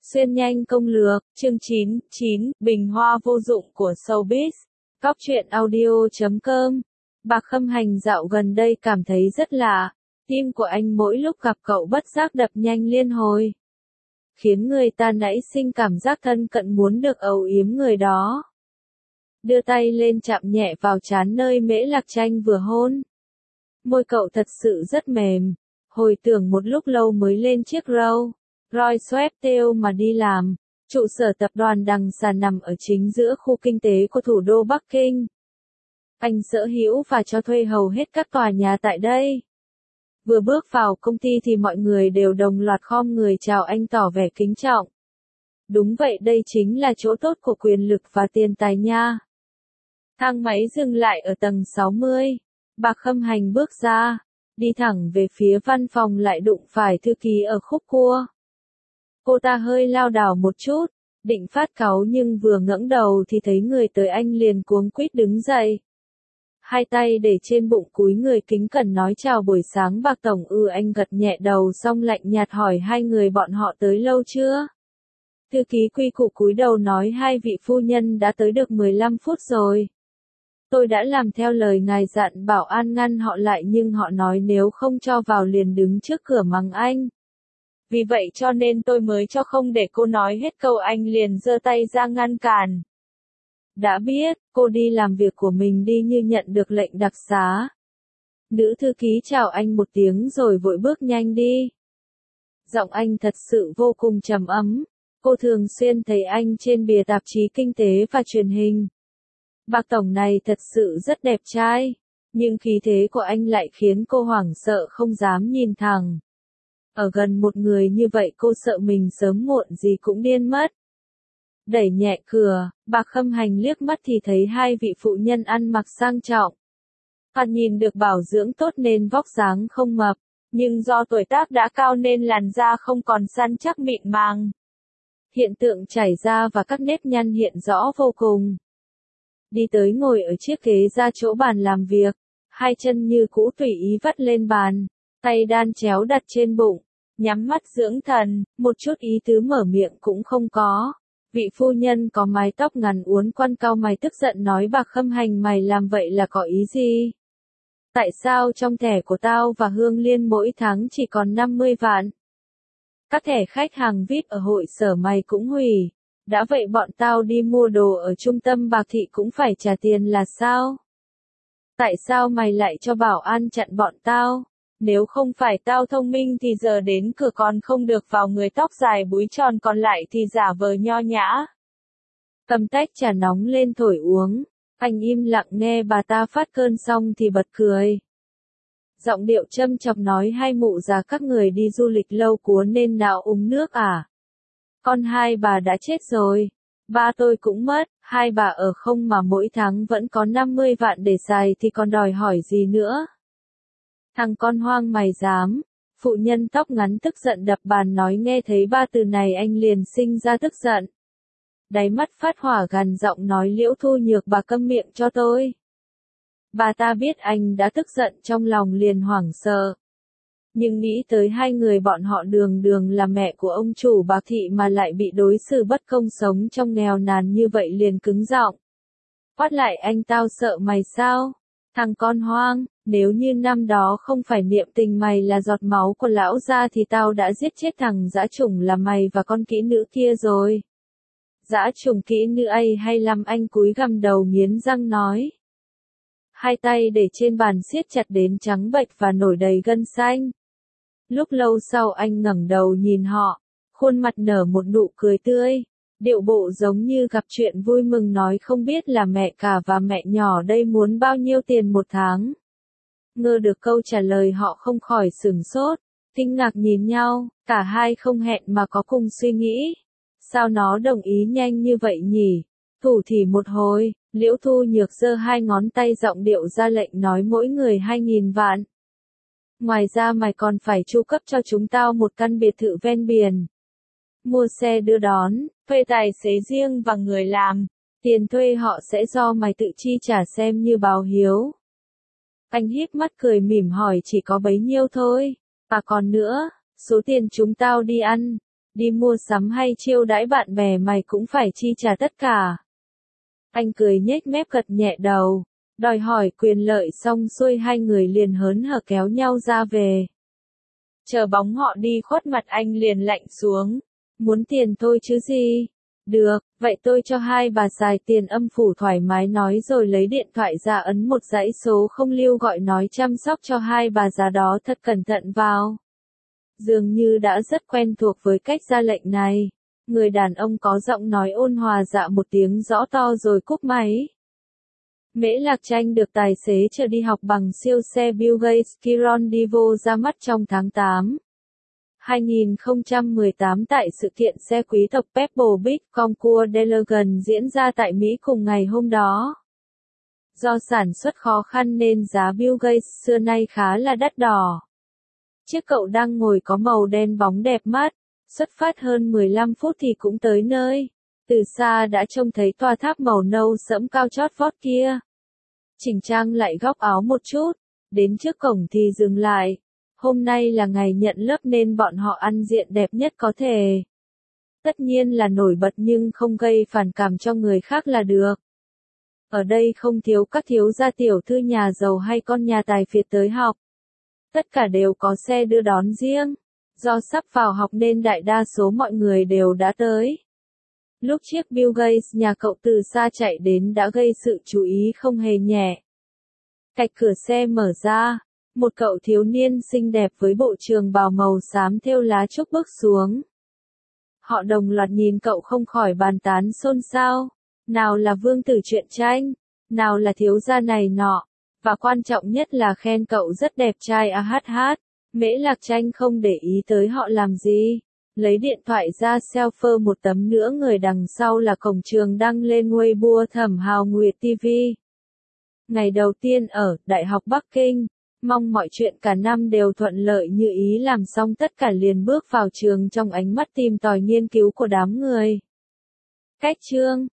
Xuyên nhanh công lược, chương 9, bình hoa vô dụng của showbiz. Góc truyện audio.com. Bạc Khâm Hành dạo gần đây cảm thấy rất lạ. Tim của anh mỗi lúc gặp cậu bất giác đập nhanh liên hồi. Khiến người ta nảy sinh cảm giác thân cận muốn được âu yếm người đó. Đưa tay lên chạm nhẹ vào trán nơi Mễ Lạc Tranh vừa hôn. Môi cậu thật sự rất mềm. Hồi tưởng một lúc lâu mới lên chiếc Rolls Royce mà đi làm. Trụ sở tập đoàn Đằng Xà nằm ở chính giữa khu kinh tế của thủ đô Bắc Kinh. Anh sở hữu và cho thuê hầu hết các tòa nhà tại đây. Vừa bước vào công ty thì mọi người đều đồng loạt khom người chào anh tỏ vẻ kính trọng. Đúng vậy, đây chính là chỗ tốt của quyền lực và tiền tài nha. Thang máy dừng lại ở tầng 60. Bạc Khâm Hành bước ra, đi thẳng về phía văn phòng lại đụng phải thư ký ở khúc cua. Cô ta hơi lảo đảo một chút, định phát cáu nhưng vừa ngẩng đầu thì thấy người tới anh liền cuống quýt đứng dậy. Hai tay để trên bụng cúi người kính cẩn nói chào buổi sáng Bạc Tổng. Anh gật nhẹ đầu xong lạnh nhạt hỏi hai người bọn họ tới lâu chưa? Thư ký quy củ cúi đầu nói hai vị phu nhân đã tới được 15 phút rồi. Tôi đã làm theo lời ngài dặn bảo an ngăn họ lại nhưng họ nói nếu không cho vào liền đứng trước cửa mắng anh. Vì vậy cho nên tôi mới cho không để cô nói hết câu anh liền giơ tay ra ngăn cản. Đã biết, cô đi làm việc của mình đi như nhận được lệnh đặc xá. Nữ thư ký chào anh một tiếng rồi vội bước nhanh đi. Giọng anh thật sự vô cùng trầm ấm. Cô thường xuyên thấy anh trên bìa tạp chí kinh tế và truyền hình. Bạc Tổng này thật sự rất đẹp trai, nhưng khí thế của anh lại khiến cô hoảng sợ không dám nhìn thẳng. Ở gần một người như vậy cô sợ mình sớm muộn gì cũng điên mất. Đẩy nhẹ cửa, Bạc Khâm Hành liếc mắt thì thấy hai vị phụ nhân ăn mặc sang trọng. Thoạt nhìn được bảo dưỡng tốt nên vóc dáng không mập, nhưng do tuổi tác đã cao nên làn da không còn săn chắc mịn màng. Hiện tượng chảy da và các nếp nhăn hiện rõ vô cùng. Đi tới ngồi ở chiếc ghế ra chỗ bàn làm việc, hai chân như cũ tùy ý vắt lên bàn, tay đan chéo đặt trên bụng, nhắm mắt dưỡng thần, một chút ý tứ mở miệng cũng không có. Vị phu nhân có mái tóc ngắn uốn quăn cau mày tức giận nói Bạc Khâm Hành mày làm vậy là có ý gì? Tại sao trong thẻ của tao và Hương Liên mỗi tháng chỉ còn 50 vạn? Các thẻ khách hàng VIP ở hội sở mày cũng hủy. Đã vậy bọn tao đi mua đồ ở trung tâm Bạc Thị cũng phải trả tiền là sao? Tại sao mày lại cho bảo an chặn bọn tao? Nếu không phải tao thông minh thì giờ đến cửa còn không được vào, người tóc dài búi tròn còn lại thì giả vờ nho nhã. Cầm tách trà nóng lên thổi uống, anh im lặng nghe bà ta phát cơn xong thì bật cười. Giọng điệu châm chọc nói hai mụ già các người đi du lịch lâu quá nên nào uống nước à? Con hai bà đã chết rồi, ba tôi cũng mất, hai bà ở không mà mỗi tháng vẫn có 50 vạn để xài thì còn đòi hỏi gì nữa. Thằng con hoang mày dám, phụ nhân tóc ngắn tức giận đập bàn nói nghe thấy ba từ này anh liền sinh ra tức giận. Đáy mắt phát hỏa gằn giọng nói Liễu Thu Nhược bà câm miệng cho tôi. Bà ta biết anh đã tức giận trong lòng liền hoảng sợ. Nhưng nghĩ tới hai người bọn họ đường đường là mẹ của ông chủ Bạc Thị mà lại bị đối xử bất công sống trong nghèo nàn như vậy liền cứng giọng. Quát lại anh tao sợ mày sao? Thằng con hoang, nếu như năm đó không phải niệm tình mày là giọt máu của lão gia thì tao đã giết chết thằng dã chủng là mày và con kỹ nữ kia rồi. Dã chủng kỹ nữ ấy hay lắm, anh cúi gằm đầu nghiến răng nói. Hai tay để trên bàn siết chặt đến trắng bệch và nổi đầy gân xanh. Lúc lâu sau anh ngẩng đầu nhìn họ, khuôn mặt nở một nụ cười tươi, điệu bộ giống như gặp chuyện vui mừng nói không biết là mẹ cả và mẹ nhỏ đây muốn bao nhiêu tiền một tháng. Ngờ được câu trả lời họ không khỏi sửng sốt, kinh ngạc nhìn nhau, cả hai không hẹn mà có cùng suy nghĩ. Sao nó đồng ý nhanh như vậy nhỉ? Thủ thỉ một hồi, Liễu Thu Nhược giơ hai ngón tay giọng điệu ra lệnh nói mỗi người 2.000 vạn. Ngoài ra mày còn phải chu cấp cho chúng tao một căn biệt thự ven biển. Mua xe đưa đón, thuê tài xế riêng và người làm. Tiền thuê họ sẽ do mày tự chi trả xem như báo hiếu. Anh híp mắt cười mỉm hỏi chỉ có bấy nhiêu thôi. À còn nữa, số tiền chúng tao đi ăn. đi mua sắm hay chiêu đãi bạn bè mày cũng phải chi trả tất cả. Anh cười nhếch mép gật nhẹ đầu, đòi hỏi quyền lợi xong xuôi hai người liền hớn hở kéo nhau ra về. Chờ bóng họ đi khuất mặt anh liền lạnh xuống, muốn tiền thôi chứ gì. Được, vậy tôi cho hai bà xài tiền âm phủ thoải mái nói rồi lấy điện thoại ra ấn một dãy số không lưu gọi nói chăm sóc cho hai bà già đó thật cẩn thận vào. Dường như đã rất quen thuộc với cách ra lệnh này. Người đàn ông có giọng nói ôn hòa dạ một tiếng rõ to rồi cúp máy. Mễ Lạc Tranh được tài xế chở đi học bằng siêu xe Bill Gates Chiron Divo ra mắt trong tháng 8. 2018 tại sự kiện xe quý tộc Pebble Beach Concours d'Elegance diễn ra tại Mỹ cùng ngày hôm đó. Do sản xuất khó khăn nên giá Bill Gates xưa nay khá là đắt đỏ. Chiếc cậu đang ngồi có màu đen bóng đẹp mắt, xuất phát hơn 15 phút thì cũng tới nơi. Từ xa đã trông thấy tòa tháp màu nâu sẫm cao chót vót kia. Chỉnh trang lại góc áo một chút, đến trước cổng thì dừng lại. Hôm nay là ngày nhận lớp nên bọn họ ăn diện đẹp nhất có thể. Tất nhiên là nổi bật nhưng không gây phản cảm cho người khác là được. Ở đây không thiếu các thiếu gia tiểu thư nhà giàu hay con nhà tài phiệt tới học. Tất cả đều có xe đưa đón riêng. Do sắp vào học nên đại đa số mọi người đều đã tới. Lúc chiếc Bill Gates nhà cậu từ xa chạy đến đã gây sự chú ý không hề nhẹ. Cạch cửa xe mở ra, một cậu thiếu niên xinh đẹp với bộ trường bào màu xám thêu lá trúc bước xuống. Họ đồng loạt nhìn cậu không khỏi bàn tán xôn xao. Nào là vương tử truyện tranh, nào là thiếu gia này nọ, và quan trọng nhất là khen cậu rất đẹp trai AHH. Mễ Lạc Tranh không để ý tới họ làm gì. Lấy điện thoại ra selfie một tấm nữa người đằng sau là cổng trường đăng lên Weibo Thẩm Hào Nguyệt TV. Ngày đầu tiên ở Đại học Bắc Kinh, mong mọi chuyện cả năm đều thuận lợi như ý làm xong tất cả liền bước vào trường trong ánh mắt tìm tòi nghiên cứu của đám người. Cách chương